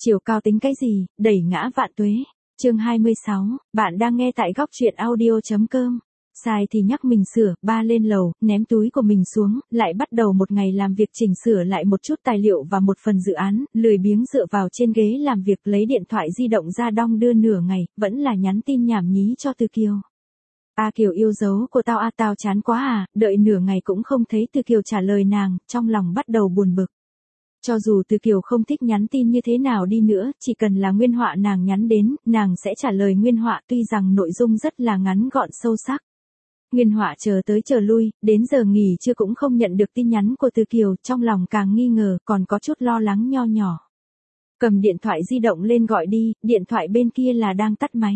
Chiều cao tính cái gì, đẩy ngã vạn tuế. Chương 26, bạn đang nghe tại góc truyện audio.com. Sai thì nhắc mình sửa, ba lên lầu, ném túi của mình xuống, lại bắt đầu một ngày làm việc chỉnh sửa lại một chút tài liệu và một phần dự án, lười biếng dựa vào trên ghế làm việc lấy điện thoại di động ra đong đưa nửa ngày, vẫn là nhắn tin nhảm nhí cho Từ Kiều. A Kiều yêu dấu của tao tao chán quá à, đợi nửa ngày cũng không thấy Từ Kiều trả lời nàng, trong lòng bắt đầu buồn bực. Cho dù Từ Kiều không thích nhắn tin như thế nào đi nữa, chỉ cần là nguyên họa nàng nhắn đến, nàng sẽ trả lời nguyên họa tuy rằng nội dung rất là ngắn gọn sâu sắc. Nguyên họa chờ tới chờ lui, đến giờ nghỉ trưa cũng không nhận được tin nhắn của Từ Kiều, trong lòng càng nghi ngờ, còn có chút lo lắng nho nhỏ. Cầm điện thoại di động lên gọi đi, điện thoại bên kia là đang tắt máy.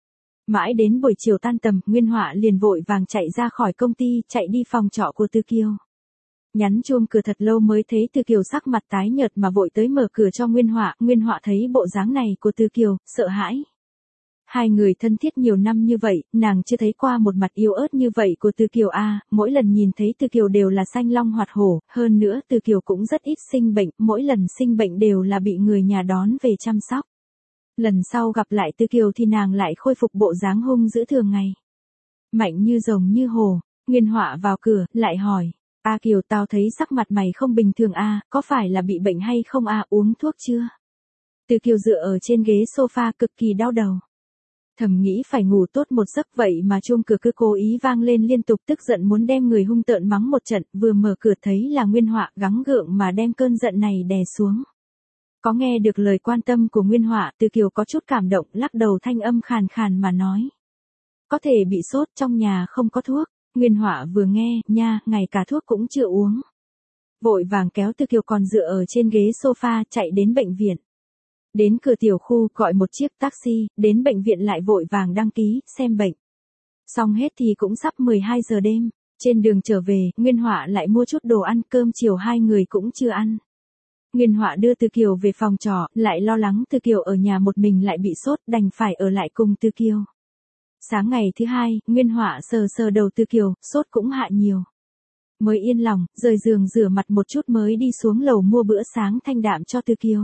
Mãi đến buổi chiều tan tầm, Nguyên họa liền vội vàng chạy ra khỏi công ty, chạy đi phòng trọ của Từ Kiều. Nhấn chuông cửa thật lâu mới thấy Từ Kiều sắc mặt tái nhợt mà vội tới mở cửa cho Nguyên họa thấy bộ dáng này của Từ Kiều, sợ hãi. Hai người thân thiết nhiều năm như vậy, nàng chưa thấy qua một mặt yếu ớt như vậy của Từ Kiều mỗi lần nhìn thấy Từ Kiều đều là xanh long hoạt hổ, hơn nữa Từ Kiều cũng rất ít sinh bệnh, mỗi lần sinh bệnh đều là bị người nhà đón về chăm sóc. Lần sau gặp lại Từ Kiều thì nàng lại khôi phục bộ dáng hung dữ thường ngày. Mạnh như rồng như hổ, Nguyên họa vào cửa, lại hỏi. A Kiều, tao thấy sắc mặt mày không bình thường có phải là bị bệnh hay không uống thuốc chưa? Từ Kiều dựa ở trên ghế sofa cực kỳ đau đầu. Thầm nghĩ phải ngủ tốt một giấc vậy mà chuông cửa cứ cố ý vang lên liên tục, tức giận muốn đem người hung tợn mắng một trận, vừa mở cửa thấy là Nguyên họa, gắng gượng mà đem cơn giận này đè xuống. Có nghe được lời quan tâm của Nguyên họa, Từ Kiều có chút cảm động, lắc đầu thanh âm khàn khàn mà nói. Có thể bị sốt, trong nhà không có thuốc. Nguyên họa vừa nghe, nha, ngay cả thuốc cũng chưa uống. Vội vàng kéo Từ Kiều còn dựa ở trên ghế sofa chạy đến bệnh viện. Đến cửa tiểu khu gọi một chiếc taxi, đến bệnh viện lại vội vàng đăng ký, xem bệnh. Xong hết thì cũng sắp 12 giờ đêm, trên đường trở về, Nguyên họa lại mua chút đồ ăn, cơm chiều hai người cũng chưa ăn. Nguyên họa đưa Từ Kiều về phòng trọ, lại lo lắng Từ Kiều ở nhà một mình lại bị sốt, đành phải ở lại cùng Từ Kiều. Sáng ngày thứ hai, Nguyên họa sờ đầu Từ Kiều, sốt cũng hạ nhiều. Mới yên lòng, rời giường rửa mặt một chút mới đi xuống lầu mua bữa sáng thanh đạm cho Từ Kiều.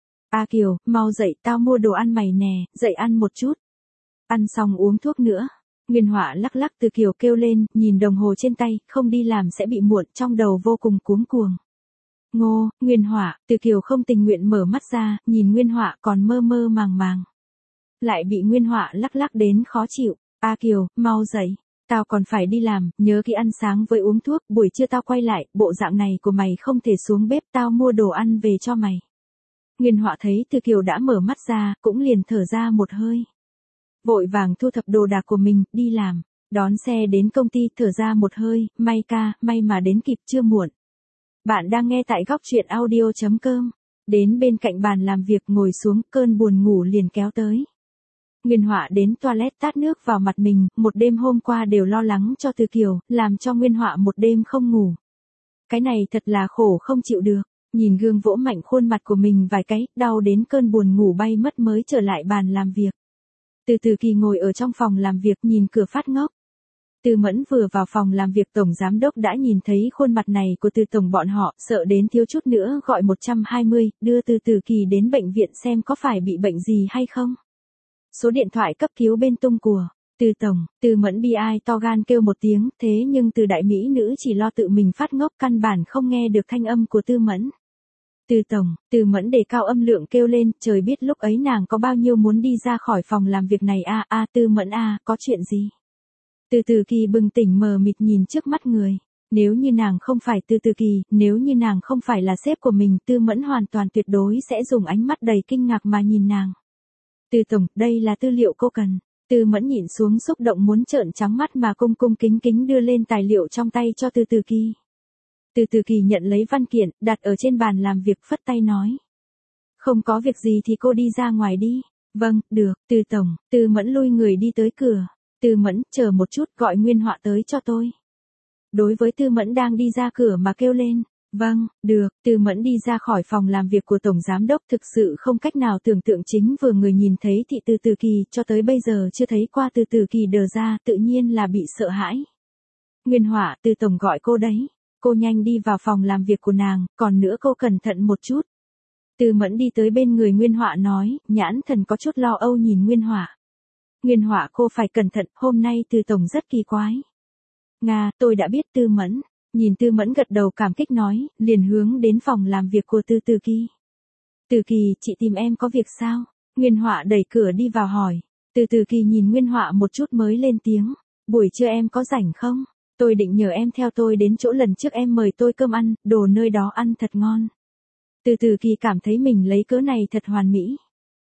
A Kiều, mau dậy, tao mua đồ ăn mày nè, dậy ăn một chút. Ăn xong uống thuốc nữa. Nguyên họa lắc lắc Từ Kiều kêu lên, nhìn đồng hồ trên tay, không đi làm sẽ bị muộn, trong đầu vô cùng cuống cuồng. Ngô, Nguyên họa, Từ Kiều không tình nguyện mở mắt ra, nhìn Nguyên họa còn mơ mơ màng màng. Lại bị Nguyên họa lắc lắc đến khó chịu. A Kiều, mau dậy, tao còn phải đi làm, nhớ kỹ ăn sáng với uống thuốc, buổi trưa tao quay lại, bộ dạng này của mày không thể xuống bếp, tao mua đồ ăn về cho mày. Nguyên họa thấy Từ Kiều đã mở mắt ra, cũng liền thở ra một hơi. Vội vàng thu thập đồ đạc của mình, đi làm, đón xe đến công ty, thở ra một hơi, may mà đến kịp chưa muộn. Bạn đang nghe tại góc truyện audio.com, đến bên cạnh bàn làm việc ngồi xuống, cơn buồn ngủ liền kéo tới. Nguyên họa đến toilet tát nước vào mặt mình, một đêm hôm qua đều lo lắng cho Từ Kiều, làm cho Nguyên họa một đêm không ngủ. Cái này thật là khổ không chịu được, nhìn gương vỗ mạnh khuôn mặt của mình vài cái, đau đến cơn buồn ngủ bay mất mới trở lại bàn làm việc. Từ Kỳ ngồi ở trong phòng làm việc nhìn cửa phát ngốc. Từ Mẫn vừa vào phòng làm việc tổng giám đốc đã nhìn thấy khuôn mặt này của Từ tổng bọn họ, sợ đến thiếu chút nữa gọi 120, đưa Từ Kỳ đến bệnh viện xem có phải bị bệnh gì hay không. Số điện thoại cấp cứu bên tung của Từ tổng, Từ Mẫn bi ai to gan kêu một tiếng, thế nhưng Từ đại mỹ nữ chỉ lo tự mình phát ngốc, căn bản không nghe được thanh âm của Từ Mẫn. Từ tổng, Từ Mẫn đề cao âm lượng kêu lên, trời biết lúc ấy nàng có bao nhiêu muốn đi ra khỏi phòng làm việc này Từ Mẫn có chuyện gì? Từ Kỳ bừng tỉnh mờ mịt nhìn trước mắt người. Nếu như nàng không phải Từ Kỳ, nếu như nàng không phải là sếp của mình, Từ Mẫn hoàn toàn tuyệt đối sẽ dùng ánh mắt đầy kinh ngạc mà nhìn nàng. Từ tổng, đây là tư liệu cô cần. Từ Mẫn nhìn xuống xúc động muốn trợn trắng mắt mà cung kính đưa lên tài liệu trong tay cho Từ Kỳ. Từ Kỳ nhận lấy văn kiện, đặt ở trên bàn làm việc, phất tay nói. Không có việc gì thì cô đi ra ngoài đi. Vâng, được, Từ tổng, Từ Mẫn lui người đi tới cửa. Từ Mẫn, chờ một chút, gọi Nguyên họa tới cho tôi. Đối với Từ Mẫn đang đi ra cửa mà kêu lên. Vâng, được, Từ Mẫn đi ra khỏi phòng làm việc của tổng giám đốc, thực sự không cách nào tưởng tượng chính vừa người nhìn thấy thị Từ Kỳ, cho tới bây giờ chưa thấy qua Từ Kỳ đờ ra, tự nhiên là bị sợ hãi. Nguyên họa, Từ tổng gọi cô đấy. Cô nhanh đi vào phòng làm việc của nàng, còn nữa cô cẩn thận một chút. Tư Mẫn đi tới bên người Nguyên Họa nói, nhãn thần có chút lo âu nhìn Nguyên Họa. Nguyên Họa cô phải cẩn thận, hôm nay Từ tổng rất kỳ quái. Nga, tôi đã biết Tư Mẫn. Nhìn Tư Mẫn gật đầu cảm kích nói, liền hướng đến phòng làm việc của Từ Từ Kỳ. Từ Kỳ, chị tìm em có việc sao? Nguyên Họa đẩy cửa đi vào hỏi. Từ Từ Kỳ nhìn Nguyên Họa một chút mới lên tiếng. Buổi trưa em có rảnh không? Tôi định nhờ em theo tôi đến chỗ lần trước em mời tôi cơm ăn, đồ nơi đó ăn thật ngon. Từ Từ Kỳ cảm thấy mình lấy cớ này thật hoàn mỹ.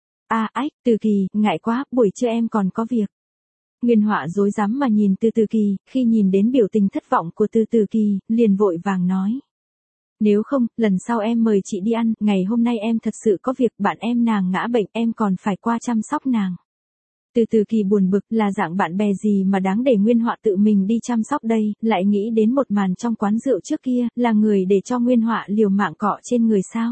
Từ Kỳ, ngại quá, buổi trưa em còn có việc. Nguyên Họa rối rắm mà nhìn Từ Từ Kỳ, khi nhìn đến biểu tình thất vọng của Từ Từ Kỳ, liền vội vàng nói. Nếu không, lần sau em mời chị đi ăn, ngày hôm nay em thật sự có việc, bạn em nàng ngã bệnh, em còn phải qua chăm sóc nàng. Từ Từ Kỳ buồn bực, là dạng bạn bè gì mà đáng để Nguyên Họa tự mình đi chăm sóc đây, lại nghĩ đến một màn trong quán rượu trước kia, là người để cho Nguyên Họa liều mạng cọ trên người sao?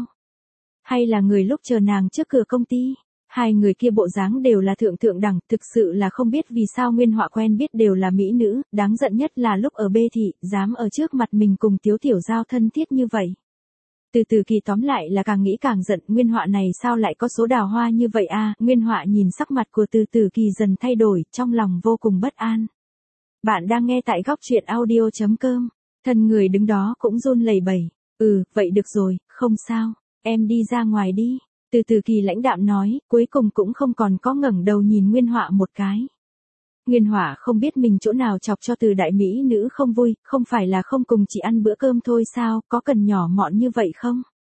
Hay là người lúc chờ nàng trước cửa công ty? Hai người kia bộ dáng đều là thượng thượng đẳng, thực sự là không biết vì sao Nguyên Họa quen biết đều là mỹ nữ, đáng giận nhất là lúc ở bê thị, dám ở trước mặt mình cùng Tiếu Tiểu Giao thân thiết như vậy. Từ Từ Kỳ tóm lại là càng nghĩ càng giận, Nguyên Họa này sao lại có số đào hoa như vậy a? Nguyên Họa nhìn sắc mặt của Từ Từ Kỳ dần thay đổi, trong lòng vô cùng bất an. Bạn đang nghe tại góc truyện audio.com, thân người đứng đó cũng run lẩy bẩy. Vậy được rồi, không sao, em đi ra ngoài đi. Từ Từ Kỳ lãnh đạm nói, cuối cùng cũng không còn có ngẩng đầu nhìn Nguyên Họa một cái. Nguyên Họa không biết mình chỗ nào chọc cho Từ đại mỹ nữ không vui, không phải là không cùng chị ăn bữa cơm thôi sao, có cần nhỏ mọn như vậy không?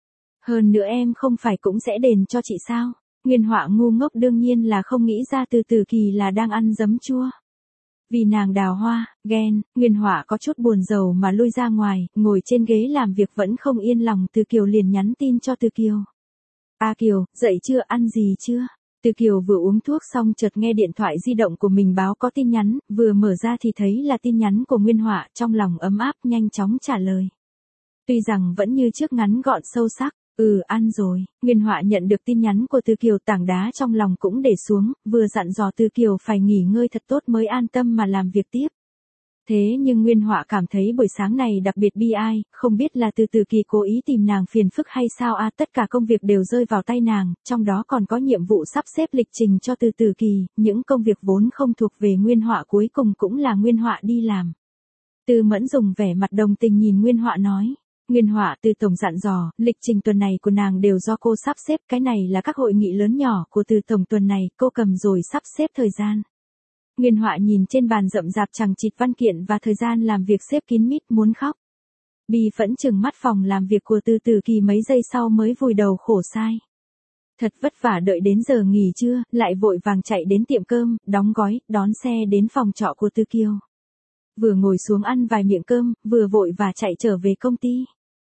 Hơn nữa em không phải cũng sẽ đền cho chị sao? Nguyên Họa ngu ngốc đương nhiên là không nghĩ ra Từ Từ Kỳ là đang ăn giấm chua. Vì nàng đào hoa, ghen, Nguyên Họa có chút buồn rầu mà lui ra ngoài, ngồi trên ghế làm việc vẫn không yên lòng. Từ Kiều liền nhắn tin cho Từ Kiều. Kiều, dậy chưa, ăn gì chưa? Từ Kiều vừa uống thuốc xong chợt nghe điện thoại di động của mình báo có tin nhắn, vừa mở ra thì thấy là tin nhắn của Nguyên Họa, trong lòng ấm áp nhanh chóng trả lời. Tuy rằng vẫn như trước ngắn gọn sâu sắc, ăn rồi. Nguyên Họa nhận được tin nhắn của Từ Kiều, tảng đá trong lòng cũng để xuống, vừa dặn dò Từ Kiều phải nghỉ ngơi thật tốt mới an tâm mà làm việc tiếp. Thế nhưng Nguyên Họa cảm thấy buổi sáng này đặc biệt bi ai, không biết là Từ Từ Kỳ cố ý tìm nàng phiền phức hay sao tất cả công việc đều rơi vào tay nàng, trong đó còn có nhiệm vụ sắp xếp lịch trình cho Từ Từ Kỳ, những công việc vốn không thuộc về Nguyên Họa cuối cùng cũng là Nguyên Họa đi làm. Tư Mẫn dùng vẻ mặt đồng tình nhìn Nguyên Họa nói. Nguyên Họa, Từ tổng dặn dò, lịch trình tuần này của nàng đều do cô sắp xếp, cái này là các hội nghị lớn nhỏ của Từ tổng tuần này, cô cầm rồi sắp xếp thời gian. Nguyên Họa nhìn trên bàn rậm rạp chằng chịt văn kiện và thời gian làm việc xếp kín mít muốn khóc. Bi phẫn chừng mắt phòng làm việc của Từ Từ Kỳ mấy giây sau mới vùi đầu khổ sai. Thật vất vả đợi đến giờ nghỉ trưa, lại vội vàng chạy đến tiệm cơm, đóng gói, đón xe đến phòng trọ của Từ Kiều. Vừa ngồi xuống ăn vài miệng cơm, vừa vội và chạy trở về công ty.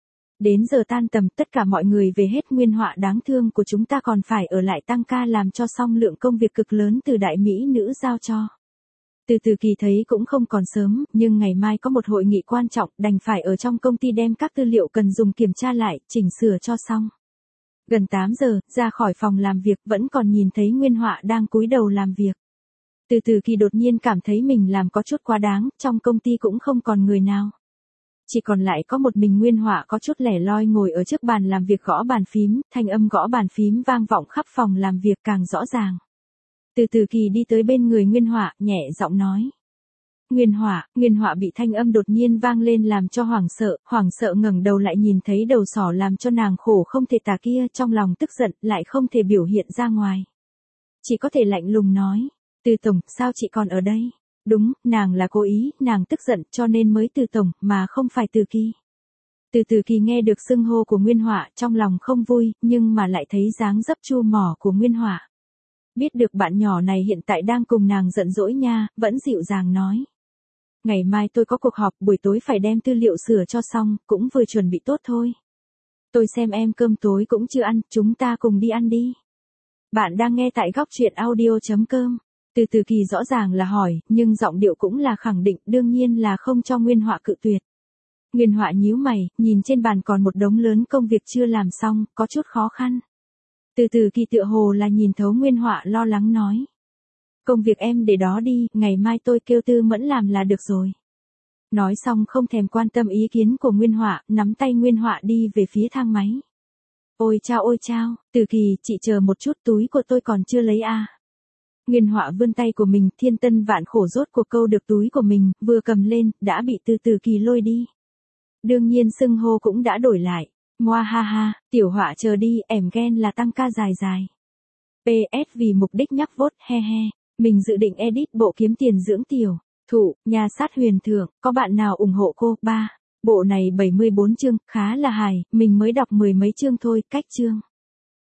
Đến giờ tan tầm tất cả mọi người về hết. Nguyên Họa đáng thương của chúng ta còn phải ở lại tăng ca làm cho xong lượng công việc cực lớn từ đại mỹ nữ giao cho. Từ Từ Kỳ thấy cũng không còn sớm, nhưng ngày mai có một hội nghị quan trọng, đành phải ở trong công ty đem các tư liệu cần dùng kiểm tra lại, chỉnh sửa cho xong. Gần 8 giờ, ra khỏi phòng làm việc vẫn còn nhìn thấy Nguyên Họa đang cúi đầu làm việc. Từ Từ Kỳ đột nhiên cảm thấy mình làm có chút quá đáng, trong công ty cũng không còn người nào. Chỉ còn lại có một mình Nguyên Họa có chút lẻ loi ngồi ở trước bàn làm việc gõ bàn phím, thanh âm gõ bàn phím vang vọng khắp phòng làm việc càng rõ ràng. Từ Từ Kỳ đi tới bên người Nguyên Họa, nhẹ giọng nói. Nguyên Họa bị thanh âm đột nhiên vang lên làm cho hoảng sợ ngẩng đầu lại nhìn thấy đầu sỏ làm cho nàng khổ không thể tả kia, trong lòng tức giận, lại không thể biểu hiện ra ngoài. Chỉ có thể lạnh lùng nói, Từ tổng, sao chị còn ở đây? Đúng, nàng là cố ý, nàng tức giận cho nên mới Từ tổng, mà không phải Từ Kỳ. Từ Từ Kỳ nghe được xưng hô của Nguyên Họa, trong lòng không vui, nhưng mà lại thấy dáng dấp chua mỏ của Nguyên Họa. Biết được bạn nhỏ này hiện tại đang cùng nàng giận dỗi nha, vẫn dịu dàng nói. Ngày mai tôi có cuộc họp, buổi tối phải đem tư liệu sửa cho xong, cũng vừa chuẩn bị tốt thôi. Tôi xem em cơm tối cũng chưa ăn, chúng ta cùng đi ăn đi. Bạn đang nghe tại góc truyện audio.com. Từ Từ Kỳ rõ ràng là hỏi, nhưng giọng điệu cũng là khẳng định, đương nhiên là không cho Nguyên Họa cự tuyệt. Nguyên Họa nhíu mày, nhìn trên bàn còn một đống lớn công việc chưa làm xong, có chút khó khăn. Từ Từ Kỳ tựa hồ là nhìn thấu Nguyên Họa lo lắng nói. Công việc em để đó đi, ngày mai tôi kêu Tư Mẫn làm là được rồi. Nói xong không thèm quan tâm ý kiến của Nguyên Họa, nắm tay Nguyên Họa đi về phía thang máy. Ôi chao, Từ Kỳ, chị chờ một chút, túi của tôi còn chưa lấy à. Nguyên Họa vươn tay của mình, thiên tân vạn khổ rốt cuộc câu được túi của mình, vừa cầm lên, đã bị Từ Kỳ lôi đi. Đương nhiên xưng hô cũng đã đổi lại. Ngoa ha ha, tiểu Họa chờ đi, ẻm ghen là tăng ca dài dài. PS vì mục đích nhắc vốt, he he. Mình dự định edit bộ kiếm tiền dưỡng tiểu thụ, nhà sát huyền thượng, có bạn nào ủng hộ cô? 3. Bộ này 74 chương, khá là hài, mình mới đọc 10 mấy chương thôi, cách chương.